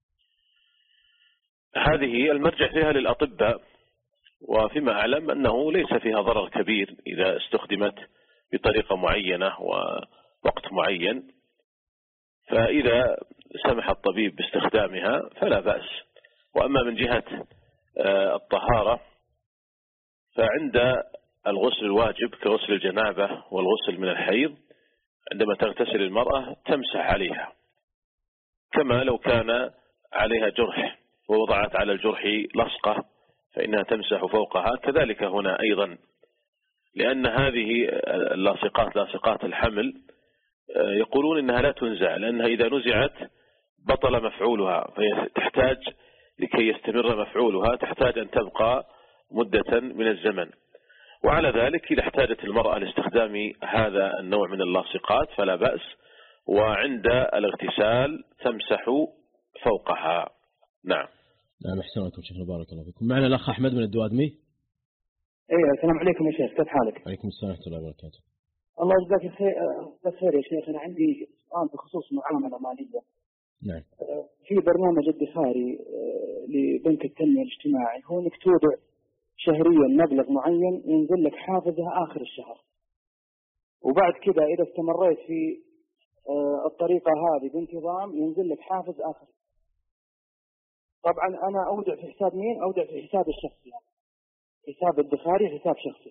هذه المرجع فيها للأطباء، وفيما أعلم أنه ليس فيها ضرر كبير إذا استخدمت بطريقة معينة ووقت معين، فإذا سمح الطبيب باستخدامها فلا بأس. وأما من جهة الطهارة فعند الغسل الواجب كغسل الجنابة والغسل من الحيض، عندما تغتسل المرأة تمسح عليها كما لو كان عليها جرح ووضعت على الجرح لصقة فإنها تمسح فوقها، كذلك هنا أيضا، لأن هذه اللاصقات لاصقات الحمل يقولون إنها لا تنزع، لأنها إذا نزعت بطل مفعولها، فتحتاج لكي يستمر مفعولها تحتاج أن تبقى مدة من الزمن. وعلى ذلك إذا احتاجت المرأة لاستخدام هذا النوع من اللاصقات فلا بأس، وعند الاغتسال تمسح فوقها. نعم. نعم أحسن لكم شيخنا، بارك الله فيكم. معنا الأخ أحمد من الدوادمي. ايوه السلام عليكم يا شيخ، كيف حالك؟ عليكم السلام ورحمة الله وبركاته. الله يجزاك خير بخير يا شيخ. أنا عندي سؤال بخصوص معاملة مالية. نعم. في برنامج ادخاري لبنك التنمية الاجتماعي، هو انك تودع شهريا مبلغ معين ينزل لك حافزه آخر الشهر، وبعد كذا إذا استمريت في الطريقة هذه بانتظام ينزل لك حافز آخر. طبعا أنا أودع في حساب مين؟ أودع في حساب الشخصي، يعني حساب ادخاري حساب شخصي،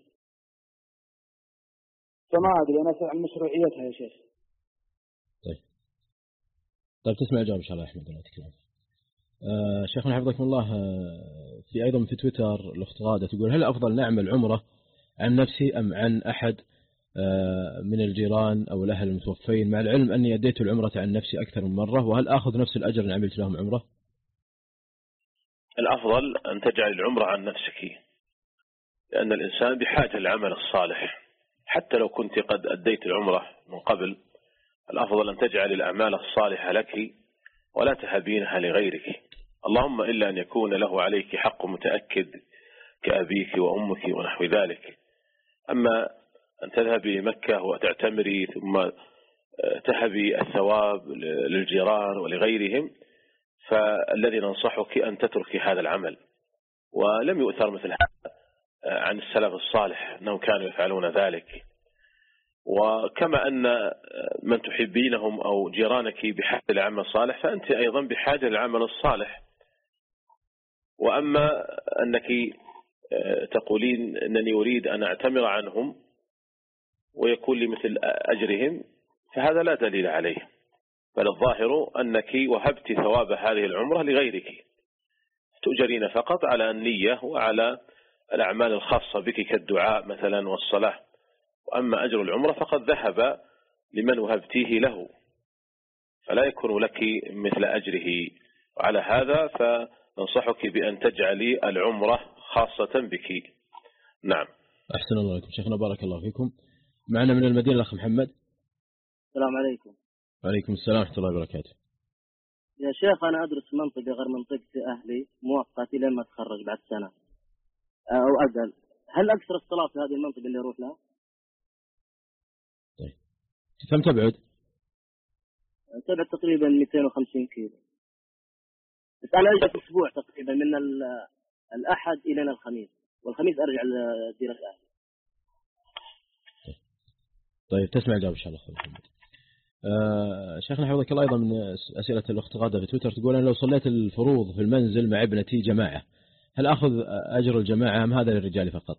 فما أدري أنا أسأل عن مشروعيتها يا شيخ. طيب طيب تسمع الجواب إن شاء الله يا أحمد. الله يتكلم. آه شيخنا حفظكم الله، آه في أيضا في تويتر الأخت غادة تقول هل أفضل نعمل عمرة عن نفسي أم عن أحد آه من الجيران أو الأهل المتوفين، مع العلم أني أديت العمرة عن نفسي أكثر من مرة، وهل آخذ نفس الأجر إن عملت لهم عمرة؟ الأفضل أن تجعل العمرة عن نفسك، لأن الإنسان بحاجة للعمل الصالح، حتى لو كنت قد أديت العمرة من قبل، الأفضل أن تجعل الأعمال الصالحة لك ولا تهبينها لغيرك، اللهم إلا أن يكون له عليك حق متأكد كأبيك وأمك ونحو ذلك. أما أن تذهبي مكة وتعتمري ثم تهبي الثواب للجيران ولغيرهم، فالذي ننصحك أن تترك هذا العمل. ولم يؤثر مثل هذا عن السلف الصالح أنهم كانوا يفعلون ذلك. وكما أن من تحبينهم أو جيرانك بحاجة للعمل الصالح، فأنت أيضا بحاجة للعمل الصالح. وأما أنك تقولين أنني أريد أن أعتمر عنهم ويكون لي مثل أجرهم، فهذا لا دليل عليه، بل الظاهر أنك وهبت ثواب هذه العمرة لغيرك، تؤجرين فقط على النية وعلى الأعمال الخاصة بك كالدعاء مثلا والصلاة. وأما أجر العمرة فقد ذهب لمن وهبتيه له، فلا يكون لك مثل أجره. وعلى هذا فننصحك بأن تجعلي العمرة خاصة بك. نعم. أحسن الله عليكم شيخنا، بارك الله فيكم. معنا من المدينة الأخ محمد. السلام عليكم. وعليكم السلام ورحمة الله وبركاته. يا شيخ أنا أدرس منطقة غير منطقة أهلي مؤقتة لين ما أتخرج بعد سنة أو أقل، هل أكثر الصلاة في هذه المنطقة اللي أروح لها؟ طيب كم تبعد؟ تبعد تقريبا مئتين وخمسين كيلو، بس أنا أجي أسبوع تقريبا من الأحد إلى الخميس، والخميس أرجع لديرة أهلي. طيب تسمع الجواب إن شاء الله. محمد آه شيخنا حفظك الله، أيضا من أسئلة الأخت غادة في تويتر تقول أنا لو صليت الفروض في المنزل مع ابنتي جماعة، هل أخذ أجر الجماعة أم هذا للرجال فقط؟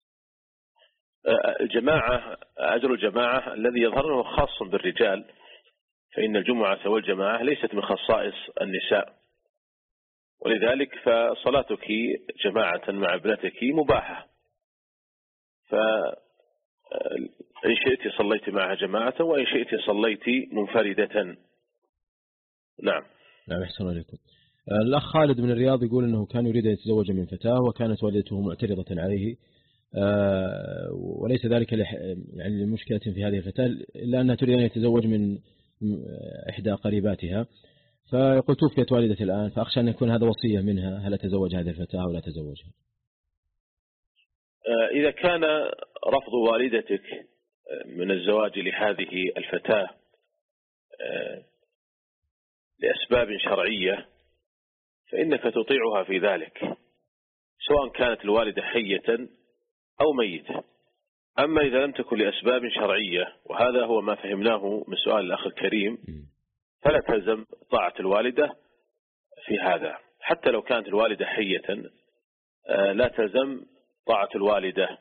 الجماعة أجر الجماعة الذي يظهر أنه خاص بالرجال، فإن الجمعة والجماعة ليست من خصائص النساء، ولذلك فصلاتك جماعة مع ابنتك مباحة، فإن شئت صليت معها جماعة وإن شئت صليت منفردة. نعم. نعم أحسن عليكم. الأخ خالد من الرياض يقول أنه كان يريد أن يتزوج من فتاة وكانت والدته معترضة عليه، وليس ذلك يعني لمشكلة في هذه الفتاة إلا أنها تريد أن يتزوج من إحدى قريباتها، فيقول توفيت والدتي الآن، فأخشى أن يكون هذا وصية منها، هل أتزوج هذه الفتاة أو لا أتزوجها؟ إذا كان رفض والدتك من الزواج لهذه الفتاة لأسباب شرعية فإنك تطيعها في ذلك، سواء كانت الوالدة حية أو ميتة. أما إذا لم تكن لأسباب شرعية، وهذا هو ما فهمناه من سؤال الأخ الكريم، فلا تلزم طاعة الوالدة في هذا، حتى لو كانت الوالدة حية لا تلزم طاعة الوالدة،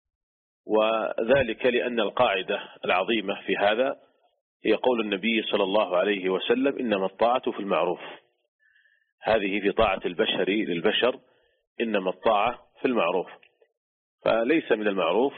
وذلك لأن القاعدة العظيمة في هذا هي قول النبي صلى الله عليه وسلم إنما الطاعة في المعروف. هذه في طاعة البشر للبشر، إنما الطاعة في المعروف. فليس من المعروف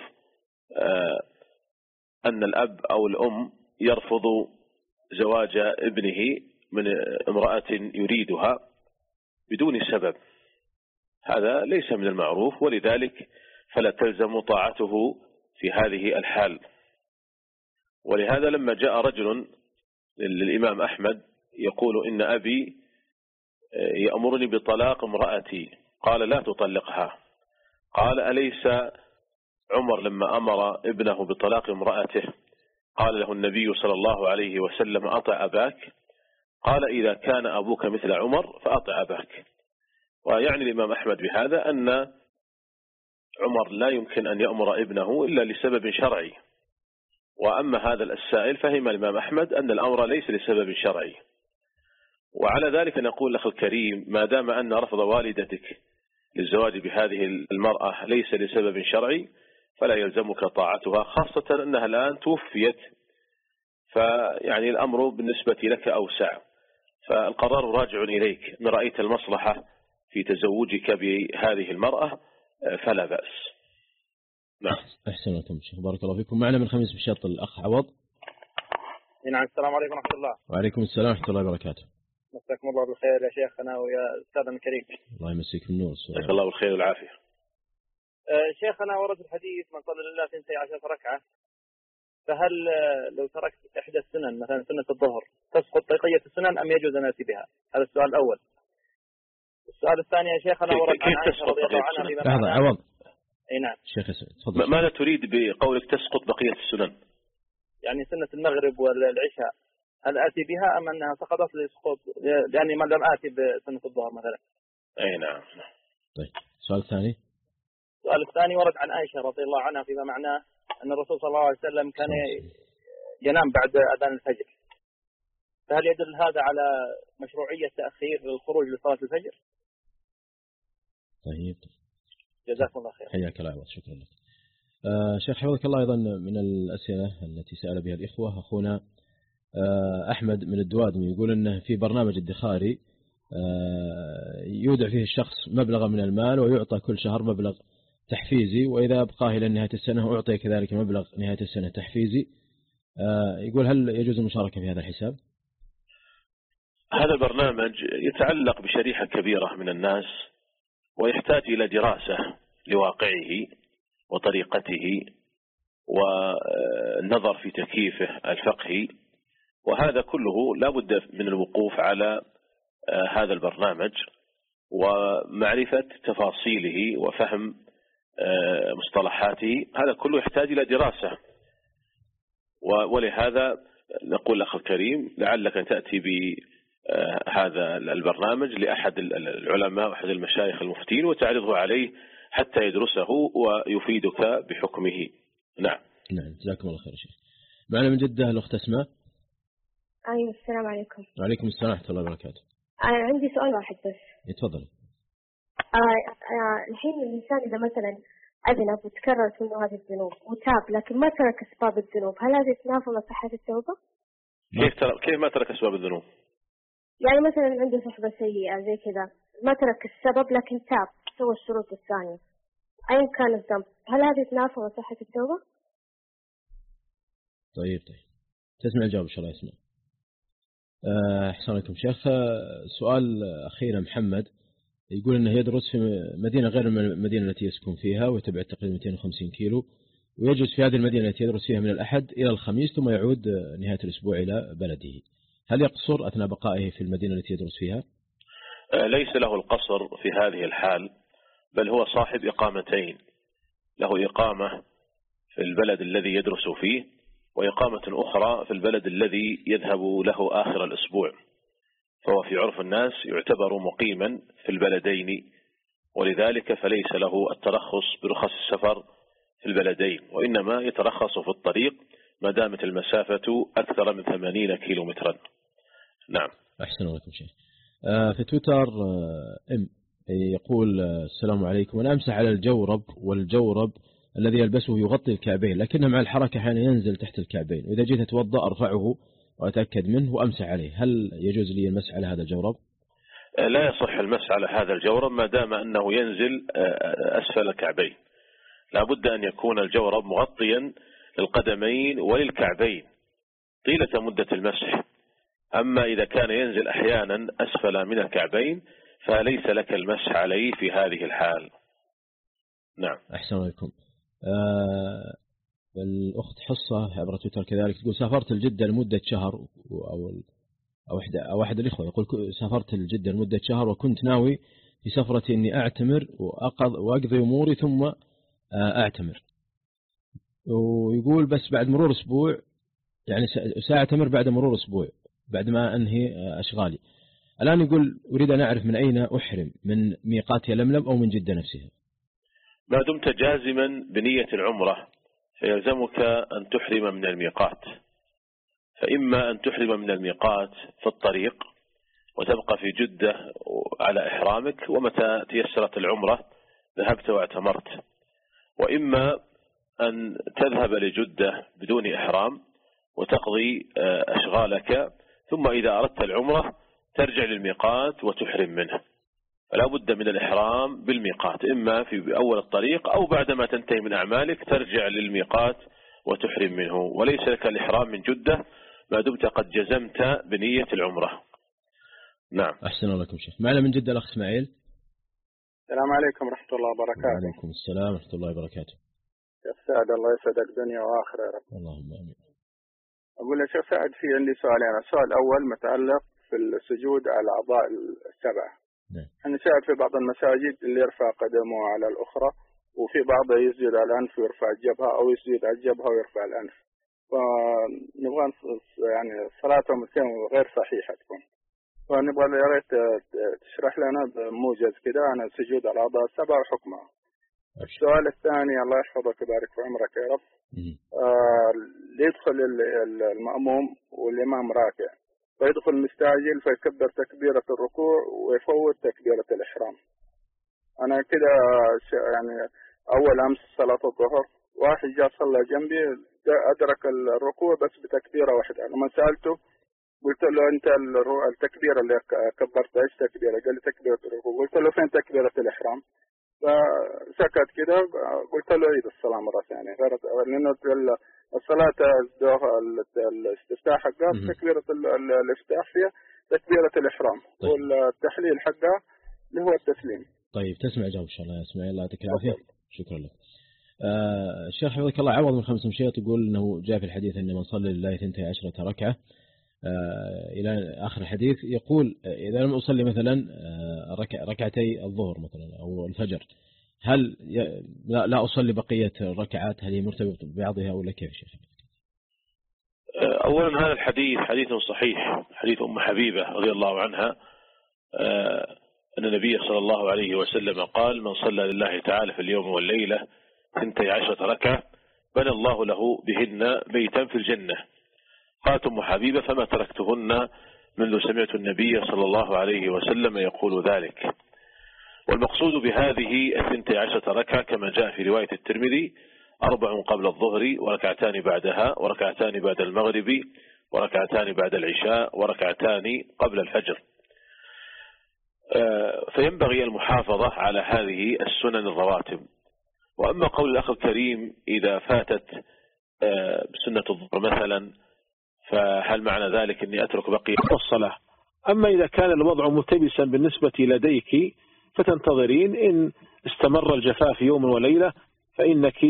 أن الأب أو الأم يرفض زواج ابنه من امرأة يريدها بدون سبب، هذا ليس من المعروف، ولذلك فلا تلزم طاعته في هذه الحال. ولهذا لما جاء رجل للإمام أحمد يقول إن أبي يأمرني بطلاق امرأتي، قال لا تطلقها. قال أليس عمر لما أمر ابنه بطلاق امرأته قال له النبي صلى الله عليه وسلم أطع أباك؟ قال إذا كان أبوك مثل عمر فأطع أباك. ويعني الإمام أحمد بهذا أن عمر لا يمكن أن يأمر ابنه إلا لسبب شرعي، وأما هذا السائل فهم الإمام أحمد أن الأمر ليس لسبب شرعي. وعلى ذلك نقول لأخي الكريم، ما دام أن رفض والدتك للزواج بهذه المرأة ليس لسبب شرعي فلا يلزمك طاعتها، خاصة أنها الآن توفيت، فيعني الأمر بالنسبة لك أوسع، فالقرار راجع إليك. إن رأيت المصلحة في تزوجك بهذه المرأة فلا بأس. نعم. أحسنتم شيخ، بارك الله فيكم. معنا من خميس بشاط الأخ عوض. نعم. السلام عليكم ورحمة الله. وعليكم السلام ورحمة الله وبركاته. مساكم الله بالخير يا شيخنا ويا أستاذنا الكريم. الله يمسيك بالنور. مساك الله بالخير والعافية. شيخ أنا ورد الحديث من صلى لله اثنتي عشرة ركعة، فهل لو تركت إحدى السنن مثلا سنة الظهر تسقط بقية السنن أم يجوز أن أتي بها؟ هذا السؤال الأول. السؤال الثاني يا شيخ أنا ورد عن عائشة رضي الله عنها فيما لحظة عوض. أي نعم. شيخ تفضل. ماذا تريد بقولك تسقط بقية السنن؟ يعني سنة المغرب والعشاء هل آتي بها أم أنها سقطت لسقوط لأني ما لم آتي بسنة الظهر مثلا؟ أي نعم. طيب السؤال الثاني. السؤال الثاني ورد عن عائشة رضي الله عنها فيما معناه أن الرسول صلى الله عليه وسلم كان ينام بعد أذان الفجر، فهل يدل هذا على مشروعية تأخير الخروج لصلاة الفجر؟ طيب جزاكم الله خير. حياك الله، شكرا لك. آه شيخ حفظك الله، أيضا من الأسئلة التي سأل بها الإخوة أخونا آه أحمد من الدوادمي يقول أنه في برنامج ادخاري آه يودع فيه الشخص مبلغا من المال ويعطى كل شهر مبلغ تحفيزي، وإذا أبقاه إلى نهاية السنة أعطي كذلك مبلغ نهاية السنة تحفيزي. آه يقول هل يجوز المشاركة في هذا الحساب؟ هذا البرنامج يتعلق بشريحة كبيرة من الناس ويحتاج إلى دراسة لواقعه وطريقته والنظر في تكييفه الفقهي، وهذا كله لا بد من الوقوف على هذا البرنامج ومعرفة تفاصيله وفهم مصطلحاته. هذا كله يحتاج إلى دراسة، ولهذا نقول أخي الكريم لعلك أن تأتي بهذا البرنامج لأحد العلماء وأحد المشايخ المفتين وتعرضه عليه حتى يدرسه ويفيدك بحكمه. نعم. نعم جزاكم الله خير شيخ. معنا من جدة الأخت أسماء. أيوة السلام عليكم. وعليكم السلام ورحمة الله وبركاته. أنا عندي سؤال واحد بس. يتفضل. آه آه الحين الإنسان إذا مثلا أذنب وتكررت منه هذه الذنوب وتاب لكن ما ترك أسباب الذنوب، هل هذه تنافى مع صحة التوبة؟ كيف ترى كيف ما ترك أسباب الذنوب؟ يعني مثلا عنده صحبة سيئة زي كذا ما ترك السبب لكن تاب سوى الشروط الثانية أيا كان الذنب، هل هذه تنافى مع صحة التوبة؟ طيب طيب تسمع الجواب إن شاء الله. يسمع. أحسن لكم شيخ. سؤال أخيرا محمد يقول أنه يدرس في مدينة غير المدينة التي يسكن فيها ويتبع تقريبا مئتين وخمسين كيلو، ويجلس في هذه المدينة التي يدرس فيها من الأحد إلى الخميس ثم يعود نهاية الأسبوع إلى بلده، هل يقصر أثناء بقائه في المدينة التي يدرس فيها؟ ليس له القصر في هذه الحال، بل هو صاحب إقامتين، له إقامة في البلد الذي يدرس فيه وإقامة أخرى في البلد الذي يذهب له آخر الأسبوع، فهو في عرف الناس يعتبر مقيما في البلدين، ولذلك فليس له الترخص برخص السفر في البلدين، وإنما يترخص في الطريق ما دامت المسافة أكثر من ثمانين كيلو مترا. نعم. أحسن لكم شيخ. في تويتر ام يقول السلام عليكم، أنا أمسح على الجورب والجورب الذي يلبسه يغطي الكعبين لكنه مع الحركة أحيانا ينزل تحت الكعبين، وإذا جيت أتوضأ أرفعه وأتأكد منه وأمسح عليه، هل يجوز لي المسح على هذا الجورب؟ لا يصح المسح على هذا الجورب ما دام أنه ينزل أسفل الكعبين، لا بد أن يكون الجورب مغطيا للقدمين وللكعبين طيلة مدة المسح. أما إذا كان ينزل أحيانا أسفل من الكعبين فليس لك المسح عليه في هذه الحال. نعم. أحسن لكم. آه الأخت حصة عبر تويتر كذلك تقول سافرت الجدة لمدة شهر، أو أو أحد أو أحد الإخوة يقول سافرت الجدة لمدة شهر وكنت ناوي في سفرتي إني أعتمر وأقضي أموري ثم أعتمر، ويقول بس بعد مرور أسبوع يعني سأعتمر بعد مرور أسبوع بعد ما أنهي أشغالي. الآن يقول أريد أن أعرف من أين أحرم، من ميقات يلملم أو من جدة نفسها؟ ما دمت جازما بنية العمرة فيلزمك أن تحرم من الميقات، فإما أن تحرم من الميقات في الطريق وتبقى في جدة على إحرامك ومتى تيسرت العمرة ذهبت واعتمرت، وإما أن تذهب لجدة بدون إحرام وتقضي أشغالك ثم إذا أردت العمرة ترجع للميقات وتحرم منه. فلا بد من الإحرام بالميقات، إما في أول الطريق أو بعدما تنتهي من أعمالك ترجع للميقات وتحرم منه، وليس لك الإحرام من جدة ما دمت قد جزمت بنية العمرة. نعم. أحسن لكم شيخ. معنا من جدة الأخ إسماعيل. السلام عليكم ورحمة الله وبركاته. وعليكم السلام ورحمة الله وبركاته. شيخ سعد الله يسعدك دنيا وآخرة يا رب. اللهم آمين. أقول يا شيخ سعد في عندي سؤالين، السؤال الأول متعلق في السجود على الأعضاء السبعة. نعم. أنا شاهد في بعض المساجد اللي يرفع قدمه على الأخرى، وفي بعضها يسجد على الأنف ويرفع الجبهة، أو يسجد على الجبهة ويرفع الأنف. فنبغى يعني صلاتهم غير صحيحة تكون. فنبغى يا ريت تشرح لنا بموجز كده عن السجود على الأعضاء السبعة وحكمها. السؤال الثاني الله يحفظك ويبارك في عمرك يا رب. آه يدخل المأموم والإمام راكع، فيدخل مستعجل فيكبر تكبيرة الركوع ويفوت تكبيرة الإحرام. أنا كده يعني أول أمس صلاة الظهر واحد جاء صلى جنبي أدرك الركوع بس بتكبيرة واحدة. لما سألته قلت له أنت التكبيرة اللي كبرتها إيش تكبيرة؟ قال لي تكبيرة الركوع. قلت له فين تكبيرة الإحرام؟ فسكت كده. قلت له عيد الصلاة مرة ثانية، لأنه الصلاة الاستفتاح حقها تكبيرة الافتتاح فيها تكبيرة الإحرام. طيب. والتحليل حقها اللي هو التسليم. طيب تسمع جواب إن شاء الله يا اسماعيل، الله يعطيك العافية. شكرا لك. آه الشيخ حفظك الله عوض من خمس مشيط يقول أنه جاء في الحديث أن من صلى لله اثنتي عشرة ركعة آه إلى آخر الحديث، يقول إذا لم أصلي مثلا آه ركع ركعتي الظهر مثلا أو الفجر، هل لا, لا أصلي بقية الركعات؟ هل هي مرتبطة ببعضها ولا كيف شيخ؟ أولا هذا الحديث حديث صحيح، حديث أم حبيبة رضي الله عنها آه أن النبي صلى الله عليه وسلم قال: من صلى لله تعالى في اليوم والليلة اثنتي عشرة ركعة بنى الله له بهن بيتا في الجنة. قالت أم حبيبة: فما تركتهن منذ سمعت النبي صلى الله عليه وسلم يقول ذلك. والمقصود بهذه اثنتي عشرة ركعة كما جاء في رواية الترمذي: أربع قبل الظهر وركعتان بعدها وركعتان بعد المغرب وركعتان بعد العشاء وركعتان قبل الفجر. فينبغي المحافظة على هذه السنن الرواتب. وأما قول الأخ الكريم إذا فاتت سنة الظهر مثلا، فهل معنى ذلك أني أترك بقية الصلاة؟ أما إذا كان الوضع ملتبسا بالنسبة لديك فتنتظرين، إن استمر الجفاف يوم وليلة فإنك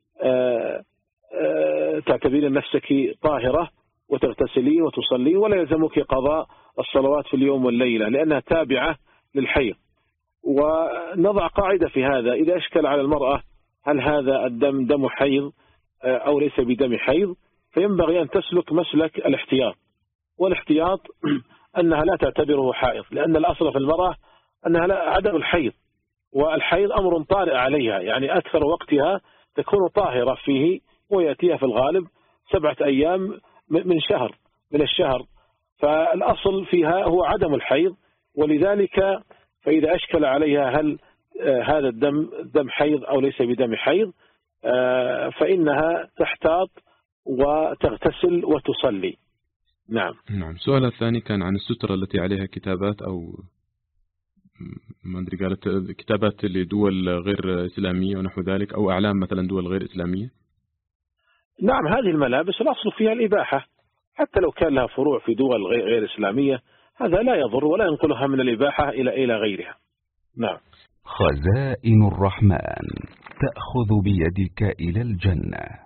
تعتبرين نفسك طاهرة وتغتسلين وتصلين، ولا يلزمك قضاء الصلوات في اليوم والليلة لأنها تابعة للحيض. ونضع قاعدة في هذا: إذا أشكل على المرأة هل هذا الدم دم حيض أو ليس بدم حيض، فينبغي أن تسلك مسلك الاحتياط. والاحتياط أنها لا تعتبره حائض، لأن الأصل في المرأة أنها لا عدم الحيض، والحيض أمر طارئ عليها، يعني أكثر وقتها تكون طاهرة فيه، ويأتيها في الغالب سبعة أيام من شهر من الشهر، فالأصل فيها هو عدم الحيض. ولذلك فإذا أشكل عليها هل هذا الدم دم حيض أو ليس بدم حيض، فإنها تحتاط وتغتسل وتصلي. نعم. نعم. السؤال الثاني كان عن السترة التي عليها كتابات أو ما أدري قالت كتابات لدول غير إسلامية ونحو ذلك، أو أعلام مثلا دول غير إسلامية. نعم، هذه الملابس الأصل فيها الإباحة، حتى لو كان لها فروع في دول غير إسلامية هذا لا يضر ولا ينقلها من الإباحة إلى إلى غيرها. نعم. خزائن الرحمن تأخذ بيدك إلى الجنة.